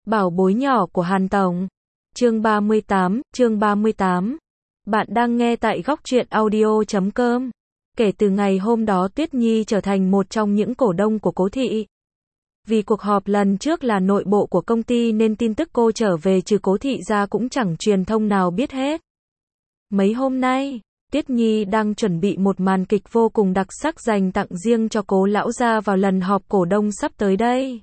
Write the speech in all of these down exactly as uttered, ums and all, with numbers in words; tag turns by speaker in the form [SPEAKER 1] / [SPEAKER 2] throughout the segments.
[SPEAKER 1] Bảo bối nhỏ của Hàn Tổng. Chương ba mươi tám, chương ba mươi tám. Bạn đang nghe tại góc truyện audio chấm com. Kể từ ngày hôm đó Tuyết Nhi trở thành một trong những cổ đông của Cố Thị. Vì cuộc họp lần trước là nội bộ của công ty nên tin tức cô trở về trừ Cố Thị ra cũng chẳng truyền thông nào biết hết. Mấy hôm nay, Tuyết Nhi đang chuẩn bị một màn kịch vô cùng đặc sắc dành tặng riêng cho Cố lão gia vào lần họp cổ đông sắp tới đây.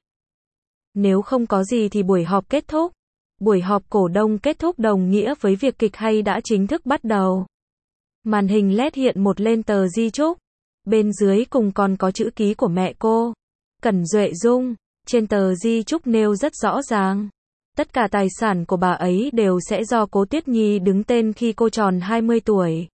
[SPEAKER 1] Nếu không có gì thì buổi họp kết thúc. Buổi họp cổ đông kết thúc đồng nghĩa với việc kịch hay đã chính thức bắt đầu. Màn hình led hiện một lên tờ di chúc. Bên dưới cùng còn có chữ ký của mẹ cô, Cẩn Duệ Dung. Trên tờ di chúc nêu rất rõ ràng. Tất cả tài sản của bà ấy đều sẽ do Cố Tuyết Nhi đứng tên khi cô tròn hai mươi tuổi.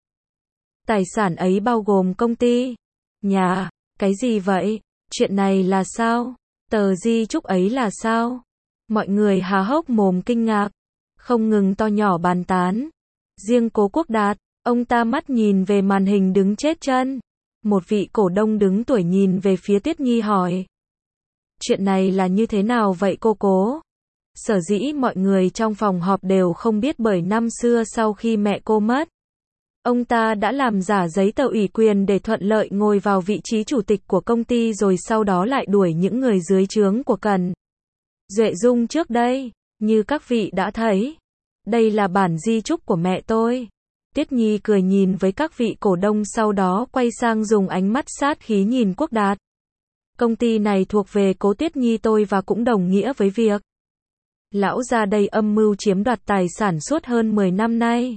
[SPEAKER 1] Tài sản ấy bao gồm công ty, nhà, cái gì vậy? Chuyện này là sao? Tờ di chúc ấy là sao? Mọi người há hốc mồm kinh ngạc, không ngừng to nhỏ bàn tán. Riêng Cố Quốc Đạt, ông ta mắt nhìn về màn hình đứng chết chân. Một vị cổ đông đứng tuổi nhìn về phía Tuyết Nhi hỏi. Chuyện này là như thế nào vậy cô Cố? Sở dĩ mọi người trong phòng họp đều không biết bởi năm xưa sau khi mẹ cô mất, ông ta đã làm giả giấy tờ ủy quyền để thuận lợi ngồi vào vị trí chủ tịch của công ty rồi sau đó lại đuổi những người dưới trướng của Cẩn Duệ Dung trước đây. Như các vị đã thấy, đây là bản di chúc của mẹ tôi. Tuyết Nhi cười nhìn với các vị cổ đông sau đó quay sang dùng ánh mắt sát khí nhìn Quốc Đạt. Công ty này thuộc về Cố Tuyết Nhi tôi và cũng đồng nghĩa với việc lão gia đây âm mưu chiếm đoạt tài sản suốt hơn mười năm nay.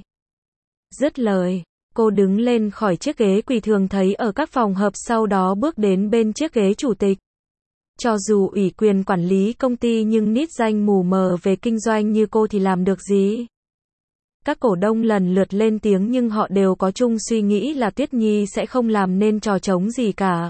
[SPEAKER 1] Dứt lời, cô đứng lên khỏi chiếc ghế quỳ thường thấy ở các phòng họp sau đó bước đến bên chiếc ghế chủ tịch. Cho dù ủy quyền quản lý công ty nhưng nít danh mù mờ về kinh doanh như cô thì làm được gì? Các cổ đông lần lượt lên tiếng nhưng họ đều có chung suy nghĩ là Tuyết Nhi sẽ không làm nên trò trống gì cả.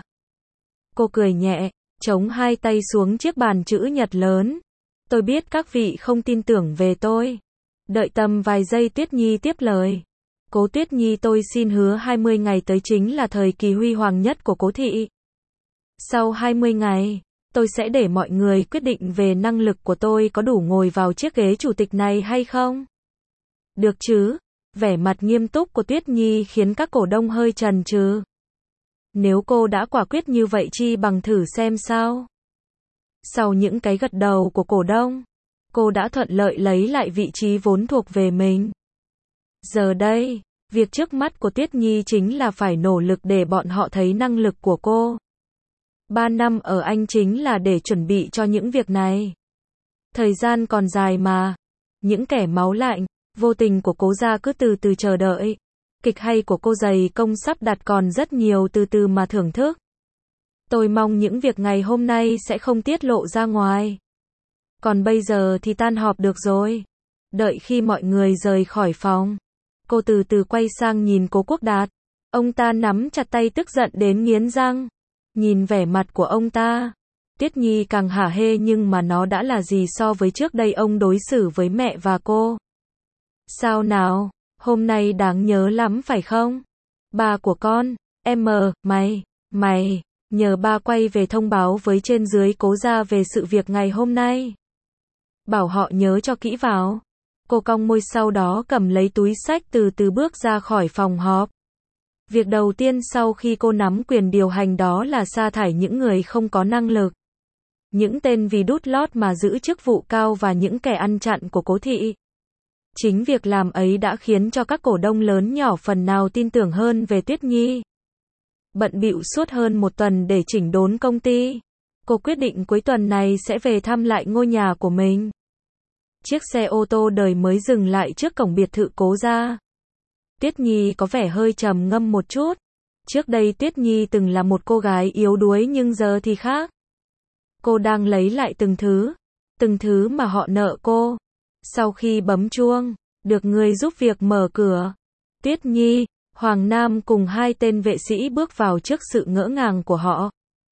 [SPEAKER 1] Cô cười nhẹ, chống hai tay xuống chiếc bàn chữ nhật lớn. Tôi biết các vị không tin tưởng về tôi. Đợi tầm vài giây Tuyết Nhi tiếp lời. Cố Tuyết Nhi tôi xin hứa hai mươi ngày tới chính là thời kỳ huy hoàng nhất của Cố Thị. Sau hai mươi ngày, tôi sẽ để mọi người quyết định về năng lực của tôi có đủ ngồi vào chiếc ghế chủ tịch này hay không. Được chứ? Vẻ mặt nghiêm túc của Tuyết Nhi khiến các cổ đông hơi chần chừ. Nếu cô đã quả quyết như vậy chi bằng thử xem sao. Sau những cái gật đầu của cổ đông, cô đã thuận lợi lấy lại vị trí vốn thuộc về mình. Giờ đây, việc trước mắt của Tuyết Nhi chính là phải nỗ lực để bọn họ thấy năng lực của cô. Ba năm ở Anh chính là để chuẩn bị cho những việc này. Thời gian còn dài mà. Những kẻ máu lạnh, vô tình của Cố gia cứ từ từ chờ đợi. Kịch hay của cô dày công sắp đặt còn rất nhiều từ từ mà thưởng thức. Tôi mong những việc ngày hôm nay sẽ không tiết lộ ra ngoài. Còn bây giờ thì tan họp được rồi. Đợi khi mọi người rời khỏi phòng, cô từ từ quay sang nhìn Cố Quốc Đạt. Ông ta nắm chặt tay tức giận đến nghiến răng. Nhìn vẻ mặt của ông ta, Tuyết Nhi càng hả hê nhưng mà nó đã là gì so với trước đây ông đối xử với mẹ và cô. Sao nào, hôm nay đáng nhớ lắm phải không? Ba của con, em mờ, mày, mày, nhờ ba quay về thông báo với trên dưới Cố gia về sự việc ngày hôm nay. Bảo họ nhớ cho kỹ vào. Cô cong môi sau đó cầm lấy túi xách từ từ bước ra khỏi phòng họp. Việc đầu tiên sau khi cô nắm quyền điều hành đó là sa thải những người không có năng lực. Những tên vì đút lót mà giữ chức vụ cao và những kẻ ăn chặn của Cố Thị. Chính việc làm ấy đã khiến cho các cổ đông lớn nhỏ phần nào tin tưởng hơn về Tuyết Nhi. Bận bịu suốt hơn một tuần để chỉnh đốn công ty, cô quyết định cuối tuần này sẽ về thăm lại ngôi nhà của mình. Chiếc xe ô tô đời mới dừng lại trước cổng biệt thự Cố gia. Tuyết Nhi có vẻ hơi trầm ngâm một chút. Trước đây Tuyết Nhi từng là một cô gái yếu đuối nhưng giờ thì khác. Cô đang lấy lại từng thứ, từng thứ mà họ nợ cô. Sau khi bấm chuông, được người giúp việc mở cửa, Tuyết Nhi, Hoàng Nam cùng hai tên vệ sĩ bước vào trước sự ngỡ ngàng của họ.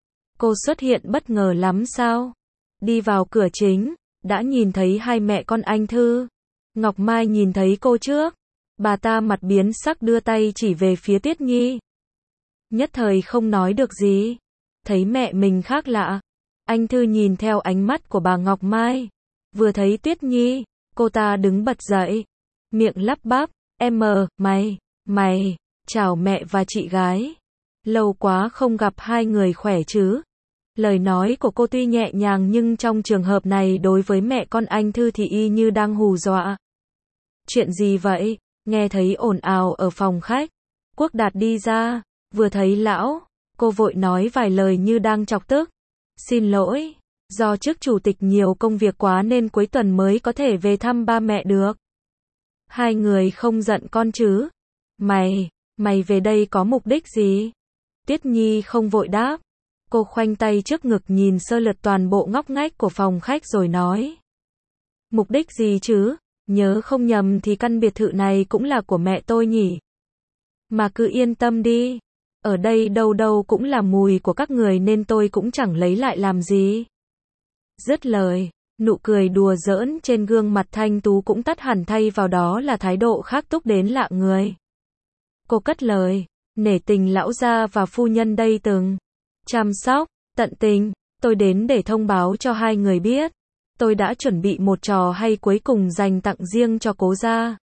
[SPEAKER 1] Cô xuất hiện bất ngờ lắm sao? Đi vào cửa chính, đã nhìn thấy hai mẹ con anh Thư. Ngọc Mai nhìn thấy cô trước. Bà ta mặt biến sắc đưa tay chỉ về phía Tuyết Nhi. Nhất thời không nói được gì. Thấy mẹ mình khác lạ, anh Thư nhìn theo ánh mắt của bà Ngọc Mai. Vừa thấy Tuyết Nhi, cô ta đứng bật dậy, miệng lắp bắp, em mờ, mày, mày, chào mẹ và chị gái. Lâu quá không gặp hai người khỏe chứ. Lời nói của cô tuy nhẹ nhàng nhưng trong trường hợp này đối với mẹ con anh Thư thì y như đang hù dọa. Chuyện gì vậy? Nghe thấy ồn ào ở phòng khách. Quốc Đạt đi ra, vừa thấy lão, cô vội nói vài lời như đang chọc tức. Xin lỗi, do trước chủ tịch nhiều công việc quá nên cuối tuần mới có thể về thăm ba mẹ được. Hai người không giận con chứ? Mày, mày về đây có mục đích gì? Tuyết Nhi không vội đáp. Cô khoanh tay trước ngực nhìn sơ lược toàn bộ ngóc ngách của phòng khách rồi nói. Mục đích gì chứ? Nhớ không nhầm thì căn biệt thự này cũng là của mẹ tôi nhỉ? Mà cứ yên tâm đi. Ở đây đâu đâu cũng là mùi của các người nên tôi cũng chẳng lấy lại làm gì. Dứt lời, nụ cười đùa giỡn trên gương mặt thanh tú cũng tắt hẳn thay vào đó là thái độ khác túc đến lạ người. Cô cất lời, nể tình lão gia và phu nhân đây từng chăm sóc, tận tình, tôi đến để thông báo cho hai người biết. Tôi đã chuẩn bị một trò hay cuối cùng dành tặng riêng cho cố gia.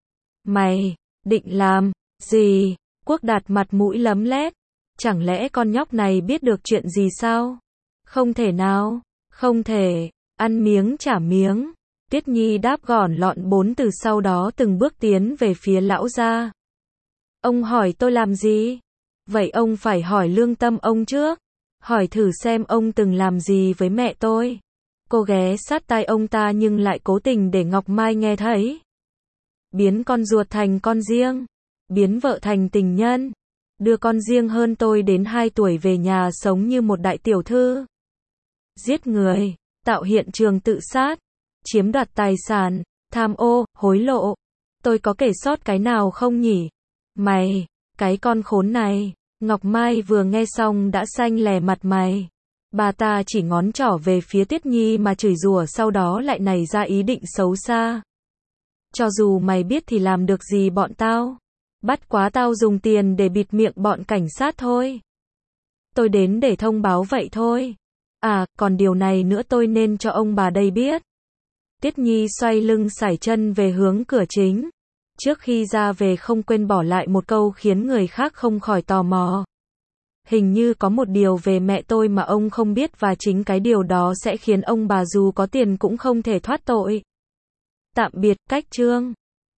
[SPEAKER 1] Mày, định làm gì? Quốc Đạt mặt mũi lấm lét. Chẳng lẽ con nhóc này biết được chuyện gì sao? Không thể nào, không thể, ăn miếng trả miếng. Tuyết Nhi đáp gọn lọn bốn từ sau đó từng bước tiến về phía lão gia. Ông hỏi tôi làm gì? Vậy ông phải hỏi lương tâm ông trước. Hỏi thử xem ông từng làm gì với mẹ tôi. Cô ghé sát tai ông ta nhưng lại cố tình để Ngọc Mai nghe thấy. Biến con ruột thành con riêng. Biến vợ thành tình nhân. Đưa con riêng hơn tôi đến hai tuổi về nhà sống như một đại tiểu thư. Giết người, tạo hiện trường tự sát, chiếm đoạt tài sản, tham ô, hối lộ. Tôi có kể sót cái nào không nhỉ? Mày, cái con khốn này. Ngọc Mai vừa nghe xong đã xanh lè mặt mày. Bà ta chỉ ngón trỏ về phía Tuyết Nhi mà chửi rủa sau đó lại nảy ra ý định xấu xa. Cho dù mày biết thì làm được gì bọn tao? Bắt quá tao dùng tiền để bịt miệng bọn cảnh sát thôi. Tôi đến để thông báo vậy thôi. À, còn điều này nữa tôi nên cho ông bà đây biết. Tuyết Nhi xoay lưng sải chân về hướng cửa chính. Trước khi ra về không quên bỏ lại một câu khiến người khác không khỏi tò mò. Hình như có một điều về mẹ tôi mà ông không biết và chính cái điều đó sẽ khiến ông bà dù có tiền cũng không thể thoát tội. Tạm biệt, Cách Trương.